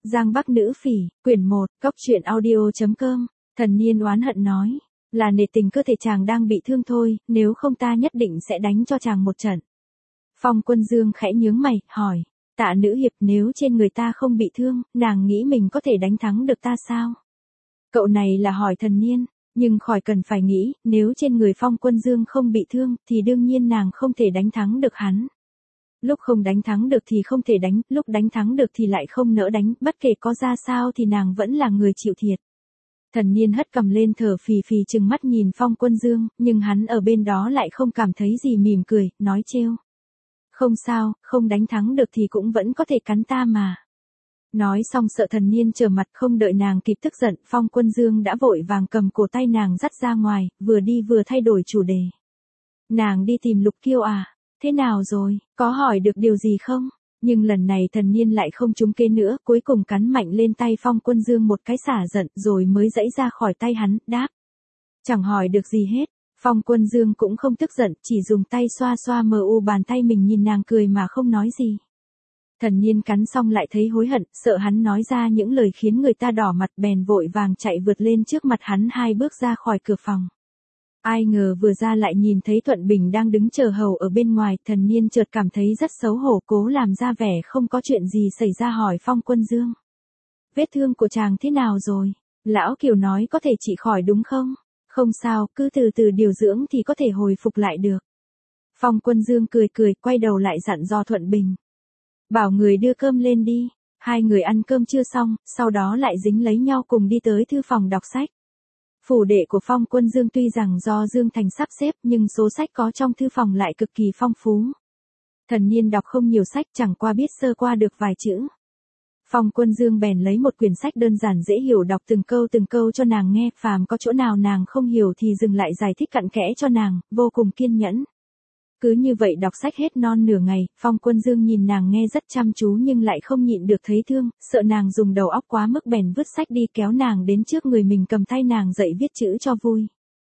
Giang Bắc Nữ Phỉ, quyển 1, cốc truyện audio.com. Thần Niên oán hận nói, là nể tình cơ thể chàng đang bị thương thôi, nếu không ta nhất định sẽ đánh cho chàng một trận. Phong Quân Dương khẽ nhướng mày, hỏi, Tạ nữ hiệp, nếu trên người ta không bị thương, nàng nghĩ mình có thể đánh thắng được ta sao? Cậu này là hỏi Thần Niên, nhưng khỏi cần phải nghĩ, nếu trên người Phong Quân Dương không bị thương, thì đương nhiên nàng không thể đánh thắng được hắn. Lúc không đánh thắng được thì không thể đánh, lúc đánh thắng được thì lại không nỡ đánh, bất kể có ra sao thì nàng vẫn là người chịu thiệt. Thần Niên hất cầm lên thở phì phì chừng mắt nhìn Phong Quân Dương, nhưng hắn ở bên đó lại không cảm thấy gì, mỉm cười, nói trêu. Không sao, không đánh thắng được thì cũng vẫn có thể cắn ta mà. Nói xong sợ Thần Niên trở mặt, không đợi nàng kịp tức giận, Phong Quân Dương đã vội vàng cầm cổ tay nàng dắt ra ngoài, vừa đi vừa thay đổi chủ đề. Nàng đi tìm Lục Kiêu à? Thế nào rồi, có hỏi được điều gì không? Nhưng lần này Thần Niên lại không trúng kế nữa, cuối cùng cắn mạnh lên tay Phong Quân Dương một cái xả giận rồi mới giãy ra khỏi tay hắn, đáp. Chẳng hỏi được gì hết. Phong Quân Dương cũng không tức giận, chỉ dùng tay xoa xoa mờ u bàn tay mình, nhìn nàng cười mà không nói gì. Thần Niên cắn xong lại thấy hối hận, sợ hắn nói ra những lời khiến người ta đỏ mặt, bèn vội vàng chạy vượt lên trước mặt hắn 2 bước ra khỏi cửa phòng. Ai ngờ vừa ra lại nhìn thấy Thuận Bình đang đứng chờ hầu ở bên ngoài, Thần Niên chợt cảm thấy rất xấu hổ, cố làm ra vẻ không có chuyện gì xảy ra hỏi Phong Quân Dương. Vết thương của chàng thế nào rồi? Lão Kiều nói có thể trị khỏi đúng không? Không sao, cứ từ từ điều dưỡng thì có thể hồi phục lại được. Phong Quân Dương cười cười, quay đầu lại dặn dò Thuận Bình. Bảo người đưa cơm lên đi. 2 người ăn cơm chưa xong, sau đó lại dính lấy nhau cùng đi tới thư phòng đọc sách. Phủ đệ của Phong Quân Dương tuy rằng do Dương Thành sắp xếp, nhưng số sách có trong thư phòng lại cực kỳ phong phú. Thần Niên đọc không nhiều sách, chẳng qua biết sơ qua được vài chữ. Phong Quân Dương bèn lấy một quyển sách đơn giản dễ hiểu đọc từng câu cho nàng nghe, phàm có chỗ nào nàng không hiểu thì dừng lại giải thích cặn kẽ cho nàng, vô cùng kiên nhẫn. Cứ như vậy đọc sách hết non nửa ngày, Phong Quân Dương nhìn nàng nghe rất chăm chú nhưng lại không nhịn được thấy thương, sợ nàng dùng đầu óc quá mức bèn vứt sách đi, kéo nàng đến trước người mình, cầm tay nàng dậy viết chữ cho vui.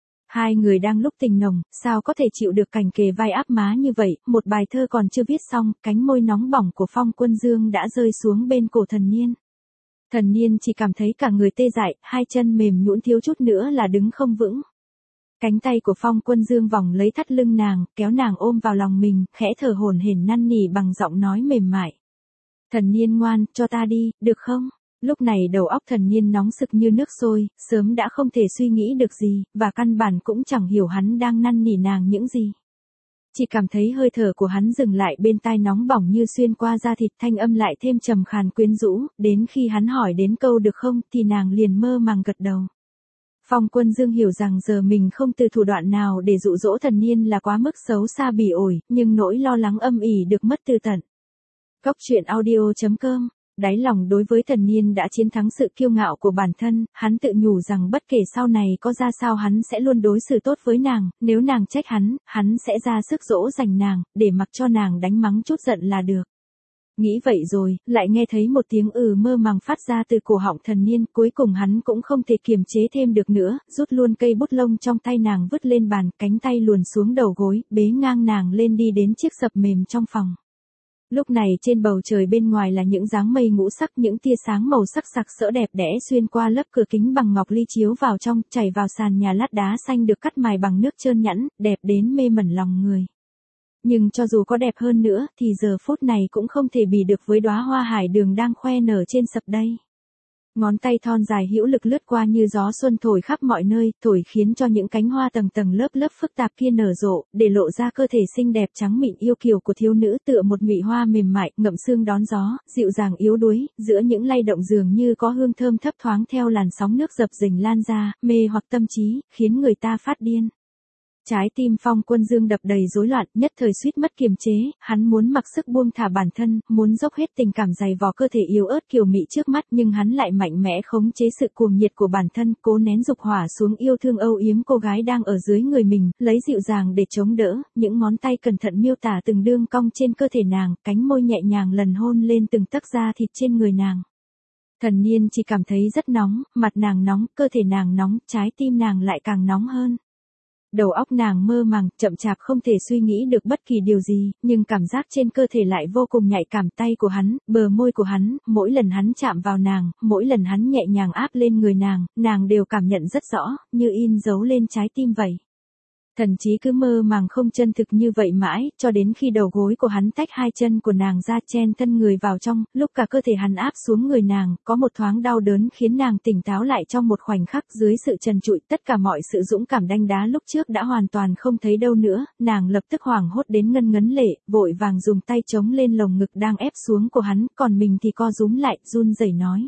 2 người đang lúc tình nồng, sao có thể chịu được cảnh kề vai áp má như vậy, một bài thơ còn chưa viết xong, cánh môi nóng bỏng của Phong Quân Dương đã rơi xuống bên cổ Thần Niên. Thần Niên chỉ cảm thấy cả người tê dại, 2 chân mềm nhũn, thiếu chút nữa là đứng không vững. Cánh tay của Phong Quân Dương vòng lấy thắt lưng nàng, kéo nàng ôm vào lòng mình, khẽ thở hổn hển năn nỉ bằng giọng nói mềm mại. Thần Niên ngoan, cho ta đi, được không? Lúc này đầu óc Thần Niên nóng sực như nước sôi, sớm đã không thể suy nghĩ được gì, và căn bản cũng chẳng hiểu hắn đang năn nỉ nàng những gì. Chỉ cảm thấy hơi thở của hắn dừng lại bên tai nóng bỏng như xuyên qua da thịt, thanh âm lại thêm trầm khàn quyến rũ, đến khi hắn hỏi đến câu được không thì nàng liền mơ màng gật đầu. Phong Quân Dương hiểu rằng giờ mình không từ thủ đoạn nào để dụ dỗ Thần Niên là quá mức xấu xa bỉ ổi, nhưng nỗi lo lắng âm ỉ được mất từ tận. cốc truyện audio.com. Đáy lòng đối với Thần Niên đã chiến thắng sự kiêu ngạo của bản thân, hắn tự nhủ rằng bất kể sau này có ra sao hắn sẽ luôn đối xử tốt với nàng, nếu nàng trách hắn sẽ ra sức dỗ dành nàng, để mặc cho nàng đánh mắng chút giận là được. Nghĩ vậy rồi, lại nghe thấy một tiếng mơ màng phát ra từ cổ họng Thần Niên, cuối cùng hắn cũng không thể kiềm chế thêm được nữa, rút luôn cây bút lông trong tay nàng vứt lên bàn, cánh tay luồn xuống đầu gối, bế ngang nàng lên đi đến chiếc sập mềm trong phòng. Lúc này trên bầu trời bên ngoài là những dáng mây ngũ sắc, những tia sáng màu sắc sặc sỡ đẹp đẽ xuyên qua lớp cửa kính bằng ngọc ly chiếu vào trong, chảy vào sàn nhà lát đá xanh được cắt mài bằng nước trơn nhẵn, đẹp đến mê mẩn lòng người. Nhưng cho dù có đẹp hơn nữa, thì giờ phút này cũng không thể bì được với đóa hoa hải đường đang khoe nở trên sập đây. Ngón tay thon dài hữu lực lướt qua như gió xuân thổi khắp mọi nơi, thổi khiến cho những cánh hoa tầng tầng lớp lớp phức tạp kia nở rộ, để lộ ra cơ thể xinh đẹp trắng mịn yêu kiều của thiếu nữ, tựa một nhụy hoa mềm mại, ngậm sương đón gió, dịu dàng yếu đuối, giữa những lay động dường như có hương thơm thấp thoáng theo làn sóng nước dập dềnh lan ra, mê hoặc tâm trí, khiến người ta phát điên. Trái tim Phong Quân Dương đập đầy rối loạn, nhất thời suýt mất kiềm chế, hắn muốn mặc sức buông thả bản thân, muốn dốc hết tình cảm dày vò cơ thể yếu ớt kiều mị trước mắt, nhưng hắn lại mạnh mẽ khống chế sự cuồng nhiệt của bản thân, cố nén dục hỏa xuống yêu thương âu yếm cô gái đang ở dưới người mình, lấy dịu dàng để chống đỡ, những ngón tay cẩn thận miêu tả từng đường cong trên cơ thể nàng, cánh môi nhẹ nhàng lần hôn lên từng tấc da thịt trên người nàng. Thần Niên chỉ cảm thấy rất nóng, mặt nàng nóng, cơ thể nàng nóng, trái tim nàng lại càng nóng hơn. Đầu óc nàng mơ màng, chậm chạp không thể suy nghĩ được bất kỳ điều gì, nhưng cảm giác trên cơ thể lại vô cùng nhạy cảm. Tay của hắn, bờ môi của hắn, mỗi lần hắn chạm vào nàng, mỗi lần hắn nhẹ nhàng áp lên người nàng đều cảm nhận rất rõ, như in dấu lên trái tim vậy. Thần chí cứ mơ màng không chân thực như vậy mãi, cho đến khi đầu gối của hắn tách hai chân của nàng ra chen thân người vào trong, lúc cả cơ thể hắn áp xuống người nàng, có một thoáng đau đớn khiến nàng tỉnh táo lại trong một khoảnh khắc. Dưới sự trần trụi, tất cả mọi sự dũng cảm đanh đá lúc trước đã hoàn toàn không thấy đâu nữa, nàng lập tức hoảng hốt đến ngân ngấn lệ, vội vàng dùng tay chống lên lồng ngực đang ép xuống của hắn, còn mình thì co rúm lại, run rẩy nói.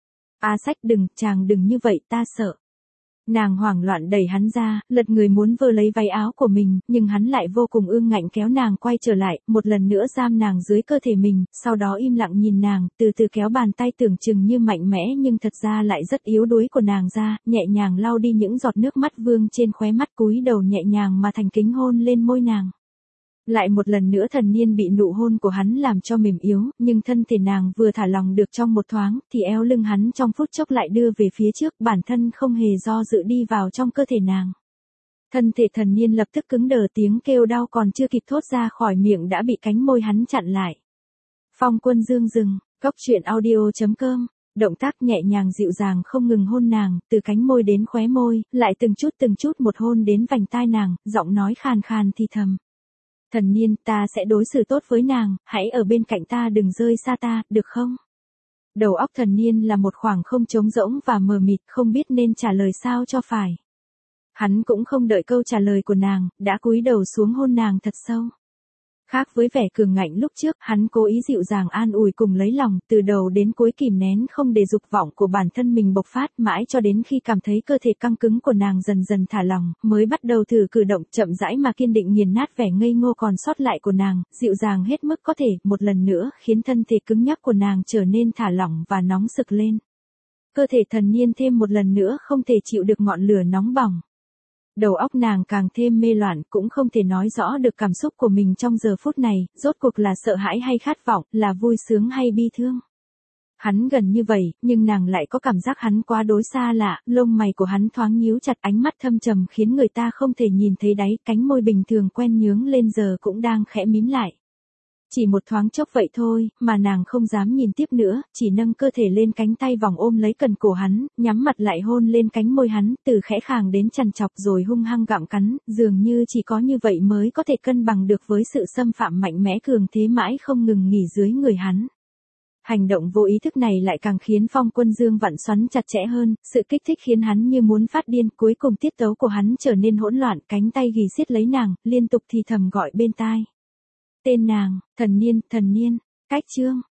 A Sách đừng, chàng đừng như vậy, ta sợ. Nàng hoảng loạn đẩy hắn ra, lật người muốn vơ lấy váy áo của mình, nhưng hắn lại vô cùng ương ngạnh kéo nàng quay trở lại, một lần nữa giam nàng dưới cơ thể mình, sau đó im lặng nhìn nàng, từ từ kéo bàn tay tưởng chừng như mạnh mẽ nhưng thật ra lại rất yếu đuối của nàng ra, nhẹ nhàng lau đi những giọt nước mắt vương trên khóe mắt, cúi đầu nhẹ nhàng mà thành kính hôn lên môi nàng. Lại một lần nữa Thần Niên bị nụ hôn của hắn làm cho mềm yếu, nhưng thân thể nàng vừa thả lòng được trong một thoáng, thì eo lưng hắn trong phút chốc lại đưa về phía trước, bản thân không hề do dự đi vào trong cơ thể nàng. Thân thể Thần Niên lập tức cứng đờ, tiếng kêu đau còn chưa kịp thốt ra khỏi miệng đã bị cánh môi hắn chặn lại. Phong Quân Dương dừng, Cốc Truyện Audio.com. Động tác nhẹ nhàng dịu dàng không ngừng hôn nàng, từ cánh môi đến khóe môi, lại từng chút một hôn đến vành tai nàng, giọng nói khàn khàn thì thầm. Thần Niên, ta sẽ đối xử tốt với nàng, hãy ở bên cạnh ta, đừng rơi xa ta, được không? Đầu óc Thần Niên là một khoảng không trống rỗng và mờ mịt, không biết nên trả lời sao cho phải. Hắn cũng không đợi câu trả lời của nàng, đã cúi đầu xuống hôn nàng thật sâu. Khác với vẻ cường ngạnh lúc trước, hắn cố ý dịu dàng an ủi cùng lấy lòng, từ đầu đến cuối kìm nén không để dục vọng của bản thân mình bộc phát, mãi cho đến khi cảm thấy cơ thể căng cứng của nàng dần dần thả lỏng, mới bắt đầu thử cử động, chậm rãi mà kiên định nghiền nát vẻ ngây ngô còn sót lại của nàng, dịu dàng hết mức có thể, một lần nữa khiến thân thể cứng nhắc của nàng trở nên thả lỏng và nóng sực lên. Cơ thể Thần Niên thêm một lần nữa không thể chịu được ngọn lửa nóng bỏng. Đầu óc nàng càng thêm mê loạn, cũng không thể nói rõ được cảm xúc của mình trong giờ phút này, rốt cuộc là sợ hãi hay khát vọng, là vui sướng hay bi thương. Hắn gần như vậy, nhưng nàng lại có cảm giác hắn quá đối xa lạ, lông mày của hắn thoáng nhíu chặt, ánh mắt thâm trầm khiến người ta không thể nhìn thấy đáy, cánh môi bình thường quen nhướng lên giờ cũng đang khẽ mím lại. Chỉ một thoáng chốc vậy thôi, mà nàng không dám nhìn tiếp nữa, chỉ nâng cơ thể lên, cánh tay vòng ôm lấy cần cổ hắn, nhắm mặt lại hôn lên cánh môi hắn, từ khẽ khàng đến trằn trọc rồi hung hăng gặm cắn, dường như chỉ có như vậy mới có thể cân bằng được với sự xâm phạm mạnh mẽ cường thế mãi không ngừng nghỉ dưới người hắn. Hành động vô ý thức này lại càng khiến Phong Quân Dương vặn xoắn chặt chẽ hơn, sự kích thích khiến hắn như muốn phát điên, cuối cùng tiết tấu của hắn trở nên hỗn loạn, cánh tay ghì siết lấy nàng, liên tục thì thầm gọi bên tai. Tên nàng, Thần Niên, cách chương.